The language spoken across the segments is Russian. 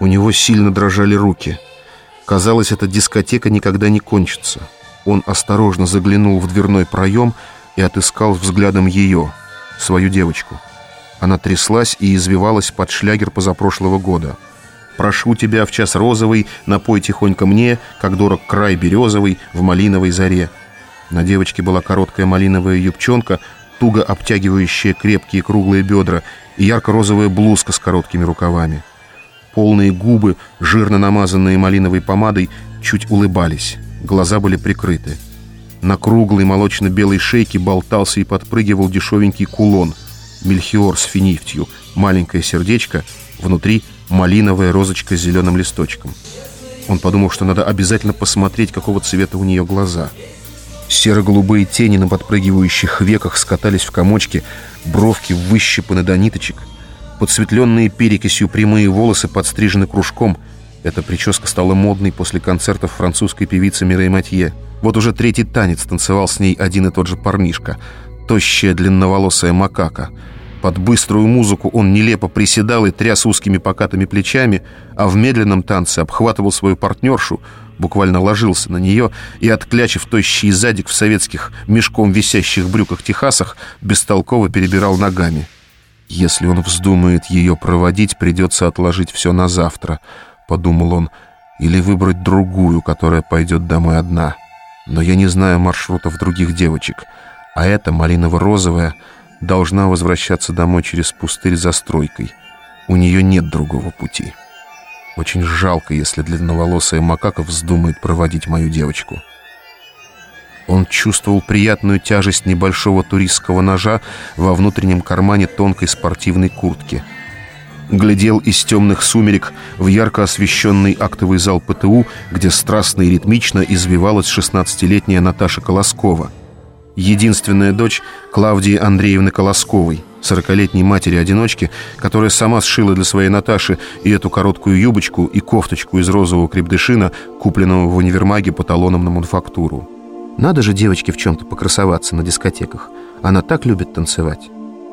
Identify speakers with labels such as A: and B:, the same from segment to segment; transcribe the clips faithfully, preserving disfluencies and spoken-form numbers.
A: У него сильно дрожали руки. Казалось, эта дискотека никогда не кончится. Он осторожно заглянул в дверной проем и отыскал взглядом ее, свою девочку. Она тряслась и извивалась под шлягер позапрошлого года. «Прошу тебя в час розовый, напой тихонько мне, как дорог край березовый в малиновой заре». На девочке была короткая малиновая юбчонка, туго обтягивающая крепкие круглые бедра, и ярко-розовая блузка с короткими рукавами. Полные губы, жирно намазанные малиновой помадой, чуть улыбались. Глаза были прикрыты. На круглой молочно-белой шейке болтался и подпрыгивал дешевенький кулон. Мельхиор с финифтью, маленькое сердечко, внутри малиновая розочка с зеленым листочком. Он подумал, что надо обязательно посмотреть, какого цвета у нее глаза. Серо-голубые тени на подпрыгивающих веках скатались в комочки, бровки выщипаны до ниточек. Подсветленные перекисью прямые волосы подстрижены кружком. Эта прическа стала модной после концертов французской певицы Мирей Матье. Вот уже третий танец танцевал с ней один и тот же парнишка. Тощая длинноволосая макака. Под быструю музыку он нелепо приседал и тряс узкими покатыми плечами, а в медленном танце обхватывал свою партнершу, буквально ложился на нее и, отклячив тощий задик в советских мешком висящих брюках-техасах, бестолково перебирал ногами. «Если он вздумает ее проводить, придется отложить все на завтра», — подумал он, — «или выбрать другую, которая пойдет домой одна. Но я не знаю маршрутов других девочек, а эта, малиново-розовая, должна возвращаться домой через пустырь за стройкой. У нее нет другого пути. Очень жалко, если длинноволосая макака вздумает проводить мою девочку». Он чувствовал приятную тяжесть небольшого туристского ножа во внутреннем кармане тонкой спортивной куртки. Глядел из темных сумерек в ярко освещенный актовый зал ПТУ, где страстно и ритмично извивалась шестнадцатилетняя Наташа Колоскова, единственная дочь Клавдии Андреевны Колосковой, сорокалетней матери-одиночки, которая сама сшила для своей Наташи и эту короткую юбочку, и кофточку из розового крепдышина, купленного в универмаге по талонам на мануфактуру. Надо же девочке в чем-то покрасоваться на дискотеках. Она так любит танцевать.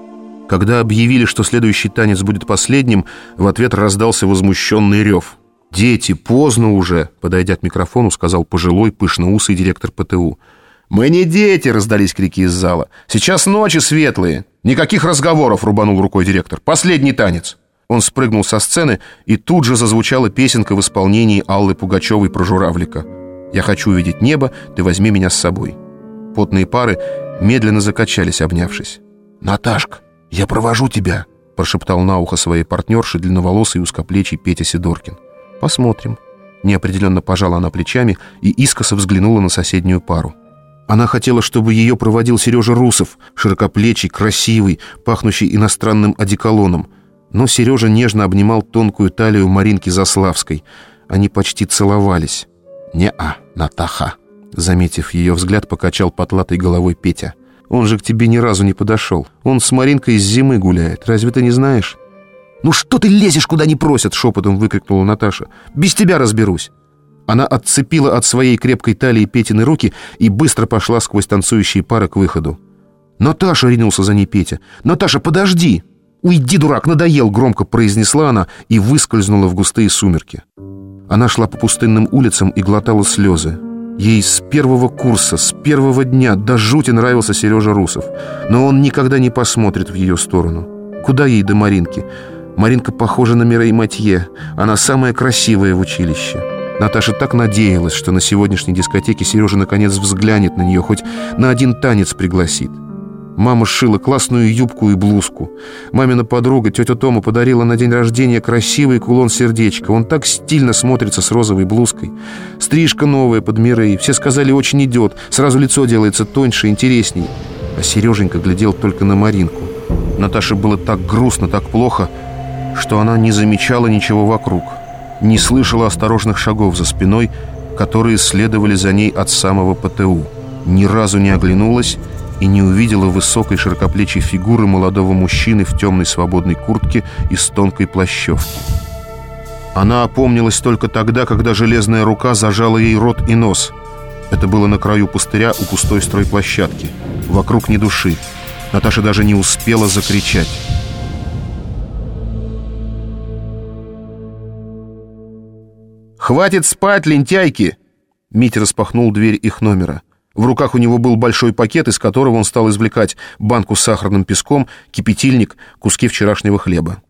A: Когда объявили, что следующий танец будет последним, в ответ раздался возмущенный рев. «Дети, поздно уже!» — подойдя к микрофону, сказал пожилой, пышноусый директор ПТУ. «Мы не дети!» — раздались крики из зала. «Сейчас ночи светлые!» «Никаких разговоров!» — рубанул рукой директор. «Последний танец!» Он спрыгнул со сцены, и тут же зазвучала песенка в исполнении Аллы Пугачевой про журавлика. «Я хочу увидеть небо, ты возьми меня с собой». Потные пары медленно закачались, обнявшись. «Наташка, я провожу тебя», — прошептал на ухо своей партнерши длинноволосый узкоплечий Петя Сидоркин. «Посмотрим». Неопределенно пожала она плечами и искоса взглянула на соседнюю пару. Она хотела, чтобы ее проводил Сережа Русов, широкоплечий, красивый, пахнущий иностранным одеколоном. Но Сережа нежно обнимал тонкую талию Маринки Заславской. Они почти целовались. «Не-а, Натаха», — заметив ее взгляд, покачал потлатой головой Петя. «Он же к тебе ни разу не подошел. Он с Маринкой с зимы гуляет. Разве ты не знаешь?» «Ну что ты лезешь, куда не просят?» — шепотом выкрикнула Наташа. «Без тебя разберусь». Она отцепила от своей крепкой талии Петины руки и быстро пошла сквозь танцующие пары к выходу. «Наташа!» — ринулся за ней Петя. «Наташа, подожди!» «Уйди, дурак, надоел!» — громко произнесла она и выскользнула в густые сумерки. Она шла по пустынным улицам и глотала слезы. Ей с первого курса, с первого дня до жути нравился Сережа Русов. Но он никогда не посмотрит в ее сторону. Куда ей до Маринки? Маринка похожа на Мирей Матье. Она самая красивая в училище. Наташа так надеялась, что на сегодняшней дискотеке Сережа наконец взглянет на нее, хоть на один танец пригласит. Мама сшила классную юбку и блузку. Мамина подруга, тетя Тома, подарила на день рождения красивый кулон-сердечко. Он так стильно смотрится с розовой блузкой. Стрижка новая под Мирей. Все сказали, очень идет. Сразу лицо делается тоньше, интересней. А Сереженька глядел только на Маринку. Наташе было так грустно, так плохо, что она не замечала ничего вокруг. Не слышала осторожных шагов за спиной, которые следовали за ней от самого ПТУ. Ни разу не оглянулась и не увидела высокой широкоплечей фигуры молодого мужчины в темной свободной куртке и с тонкой плащевки. Она опомнилась только тогда, когда железная рука зажала ей рот и нос. Это было на краю пустыря у пустой стройплощадки. Вокруг ни души. Наташа даже не успела закричать. «Хватит спать, лентяйки!» Митя распахнул дверь их номера. В руках у него был большой пакет, из которого он стал извлекать банку с сахарным песком, кипятильник, куски вчерашнего хлеба.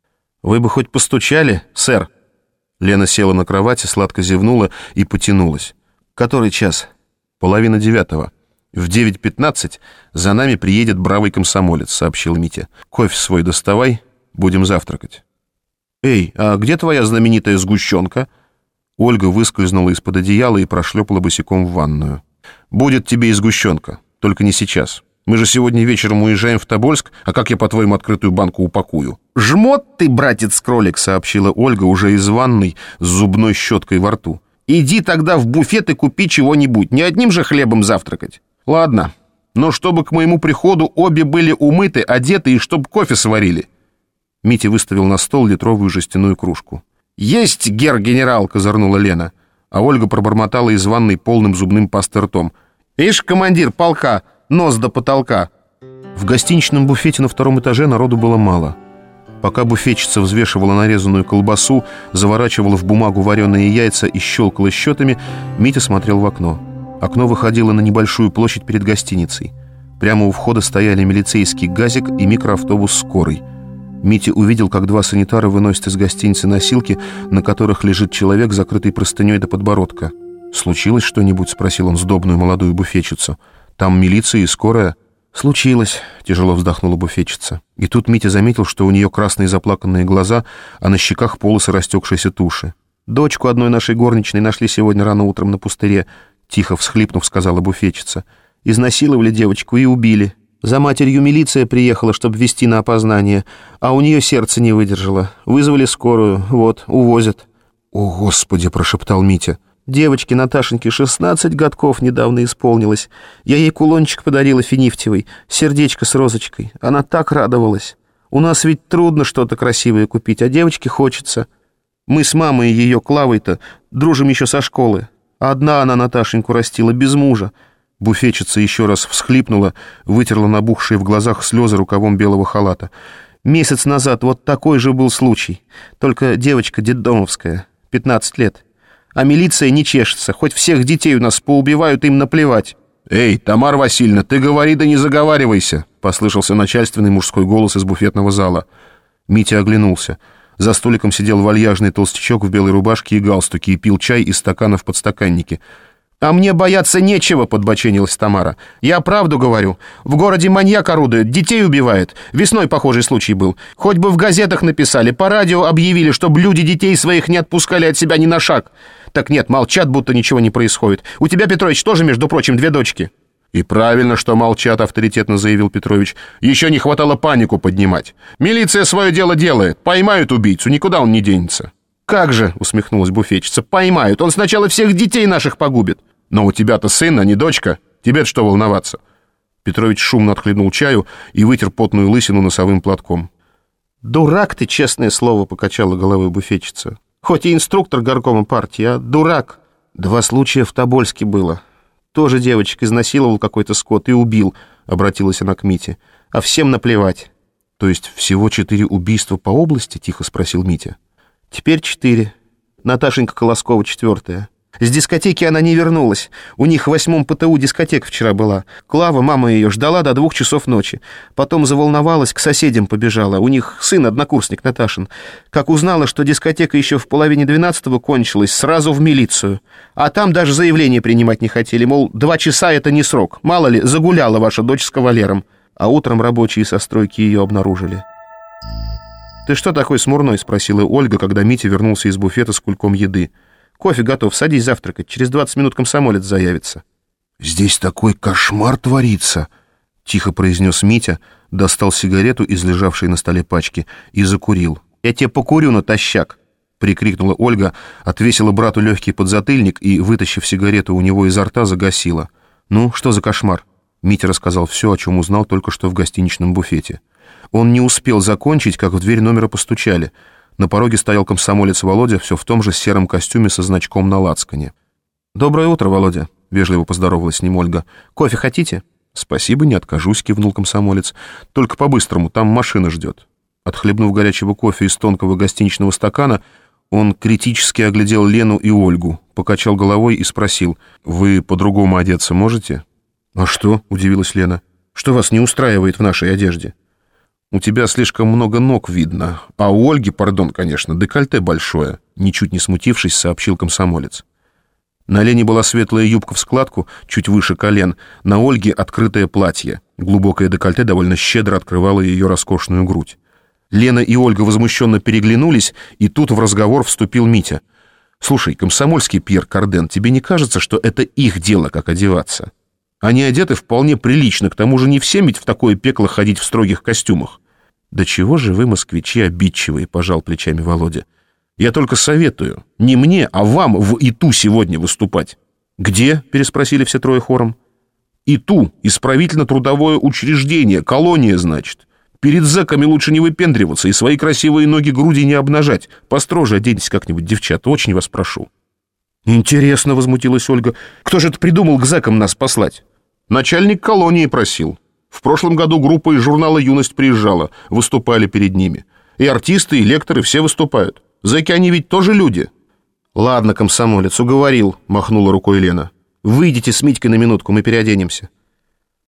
A: «Вы бы хоть постучали, сэр?» Лена села на кровати, сладко зевнула и потянулась. «Который час?» «Половина девятого. В девять пятнадцать за нами приедет бравый комсомолец», — сообщил Митя. «Кофе свой доставай, будем завтракать». «Эй, а где твоя знаменитая сгущенка?» Ольга выскользнула из-под одеяла и прошлепала босиком в ванную. «Будет тебе и сгущенка, только не сейчас. Мы же сегодня вечером уезжаем в Тобольск, а как я, по-твоему, открытую банку упакую?» «Жмот ты, братец-кролик», — сообщила Ольга уже из ванной с зубной щеткой во рту. «Иди тогда в буфет и купи чего-нибудь, не одним же хлебом завтракать». «Ладно, но чтобы к моему приходу обе были умыты, одеты и чтоб кофе сварили». Митя выставил на стол литровую жестяную кружку. «Есть, гер-генерал!» — козырнула Лена. А Ольга пробормотала из ванной полным зубным пасты ртом. «Ишь, командир полка, нос до потолка!» В гостиничном буфете на втором этаже народу было мало. Пока буфетчица взвешивала нарезанную колбасу, заворачивала в бумагу вареные яйца и щелкала счетами, Митя смотрел в окно. Окно выходило на небольшую площадь перед гостиницей. Прямо у входа стояли милицейский газик и микроавтобус скорой. Митя увидел, как два санитара выносят из гостиницы носилки, на которых лежит человек, закрытый простыней до подбородка. «Случилось что-нибудь?» — спросил он сдобную молодую буфетчицу. «Там милиция и скорая». «Случилось», — тяжело вздохнула буфетчица. И тут Митя заметил, что у нее красные заплаканные глаза, а на щеках полосы растекшейся туши. «Дочку одной нашей горничной нашли сегодня рано утром на пустыре», — тихо всхлипнув, сказала буфетчица. «Изнасиловали девочку и убили. За матерью милиция приехала, чтобы везти на опознание, а у нее сердце не выдержало. Вызвали скорую, вот, увозят». «О, Господи!» — прошептал Митя. «Девочке Наташеньке шестнадцать годков недавно исполнилось. Я ей кулончик подарила финифтевый, сердечко с розочкой. Она так радовалась. У нас ведь трудно что-то красивое купить, а девочке хочется. Мы с мамой ее, Клавой-то, дружим еще со школы. Одна она Наташеньку растила, без мужа». Буфетчица еще раз всхлипнула, вытерла набухшие в глазах слезы рукавом белого халата. «Месяц назад вот такой же был случай. Только девочка детдомовская, пятнадцать лет. А милиция не чешется, хоть всех детей у нас поубивают, им наплевать». «Эй, Тамара Васильевна, ты говори да не заговаривайся», — послышался начальственный мужской голос из буфетного зала. Митя оглянулся. За столиком сидел вальяжный толстячок в белой рубашке и галстуке и пил чай из стакана в подстаканнике. «А мне бояться нечего», — подбоченилась Тамара. «Я правду говорю. В городе маньяк орудует, детей убивает. Весной похожий случай был. Хоть бы в газетах написали, по радио объявили, чтобы люди детей своих не отпускали от себя ни на шаг. Так нет, молчат, будто ничего не происходит. У тебя, Петрович, тоже, между прочим, две дочки». «И правильно, что молчат», — авторитетно заявил Петрович. «Еще не хватало панику поднимать. Милиция свое дело делает. Поймают убийцу, никуда он не денется». «Как же», — усмехнулась буфетчица, — «поймают. Он сначала всех детей наших погубит». «Но у тебя-то сын, а не дочка. Тебе-то что волноваться?» Петрович шумно отхлебнул чаю и вытер потную лысину носовым платком. «Дурак ты, честное слово», — покачала головой буфетчица. «Хоть и инструктор горкома партии, а дурак». «Два случая в Тобольске было. Тоже девочек изнасиловал какой-то скот и убил», — обратилась она к Мите. «А всем наплевать». «То есть всего четыре убийства по области?» — тихо спросил Митя. «Теперь четыре. Наташенька Колоскова четвертая. С дискотеки она не вернулась. У них в восьмом ПТУ дискотека вчера была. Клава, мама ее, ждала до двух часов ночи. Потом заволновалась, к соседям побежала. У них сын однокурсник Наташин. Как узнала, что дискотека еще в половине двенадцатого кончилась, сразу в милицию. А там даже заявление принимать не хотели. Мол, два часа — это не срок. Мало ли, загуляла ваша дочь с кавалером. А утром рабочие со стройки ее обнаружили». «Ты что такой смурной?» — спросила Ольга, когда Митя вернулся из буфета с кульком еды. «Кофе готов, садись завтракать, через двадцать минут комсомолец заявится». «Здесь такой кошмар творится», — тихо произнес Митя, достал сигарету из лежавшей на столе пачки и закурил. «Я тебе покурю натощак», — прикрикнула Ольга, отвесила брату легкий подзатыльник и, вытащив сигарету у него изо рта, загасила. «Ну, что за кошмар?» Митя рассказал все, о чем узнал только что в гостиничном буфете. Он не успел закончить, как в дверь номера постучали. На пороге стоял комсомолец Володя, все в том же сером костюме со значком на лацкане. «Доброе утро, Володя», — вежливо поздоровалась с ним Ольга. «Кофе хотите?» «Спасибо, не откажусь», — кивнул комсомолец. «Только по-быстрому, там машина ждет». Отхлебнув горячего кофе из тонкого гостиничного стакана, Он критически оглядел Лену и Ольгу, покачал головой и спросил: «Вы по-другому одеться можете?» «А что?» — удивилась Лена. «Что вас не устраивает в нашей одежде?» «У тебя слишком много ног видно, а у Ольги, пардон, конечно, декольте большое», — ничуть не смутившись, сообщил комсомолец. На Лене была светлая юбка в складку, чуть выше колен, на Ольге открытое платье. Глубокое декольте довольно щедро открывало ее роскошную грудь. Лена и Ольга возмущенно переглянулись, и тут в разговор вступил Митя. «Слушай, комсомольский Пьер Карден, тебе не кажется, что это их дело, как одеваться? Они одеты вполне прилично, к тому же не всем ведь в такое пекло ходить в строгих костюмах». «Да чего же вы, москвичи, обидчивые», — пожал плечами Володя. «Я только советую, не мне, а вам в ИТУ сегодня выступать». «Где?» — переспросили все трое хором. «ИТУ, исправительно-трудовое учреждение, колония, значит. Перед зэками лучше не выпендриваться и свои красивые ноги, груди не обнажать. Построже оденьтесь как-нибудь, девчата, очень вас прошу». «Интересно», — возмутилась Ольга. «Кто же это придумал к зэкам нас послать?» «Начальник колонии просил. В прошлом году группа из журнала «Юность» приезжала, выступали перед ними. И артисты, и лекторы все выступают. Зэки, они ведь тоже люди». «Ладно, комсомолец, уговорил», — махнула рукой Лена. «Выйдите с Митькой на минутку, мы переоденемся».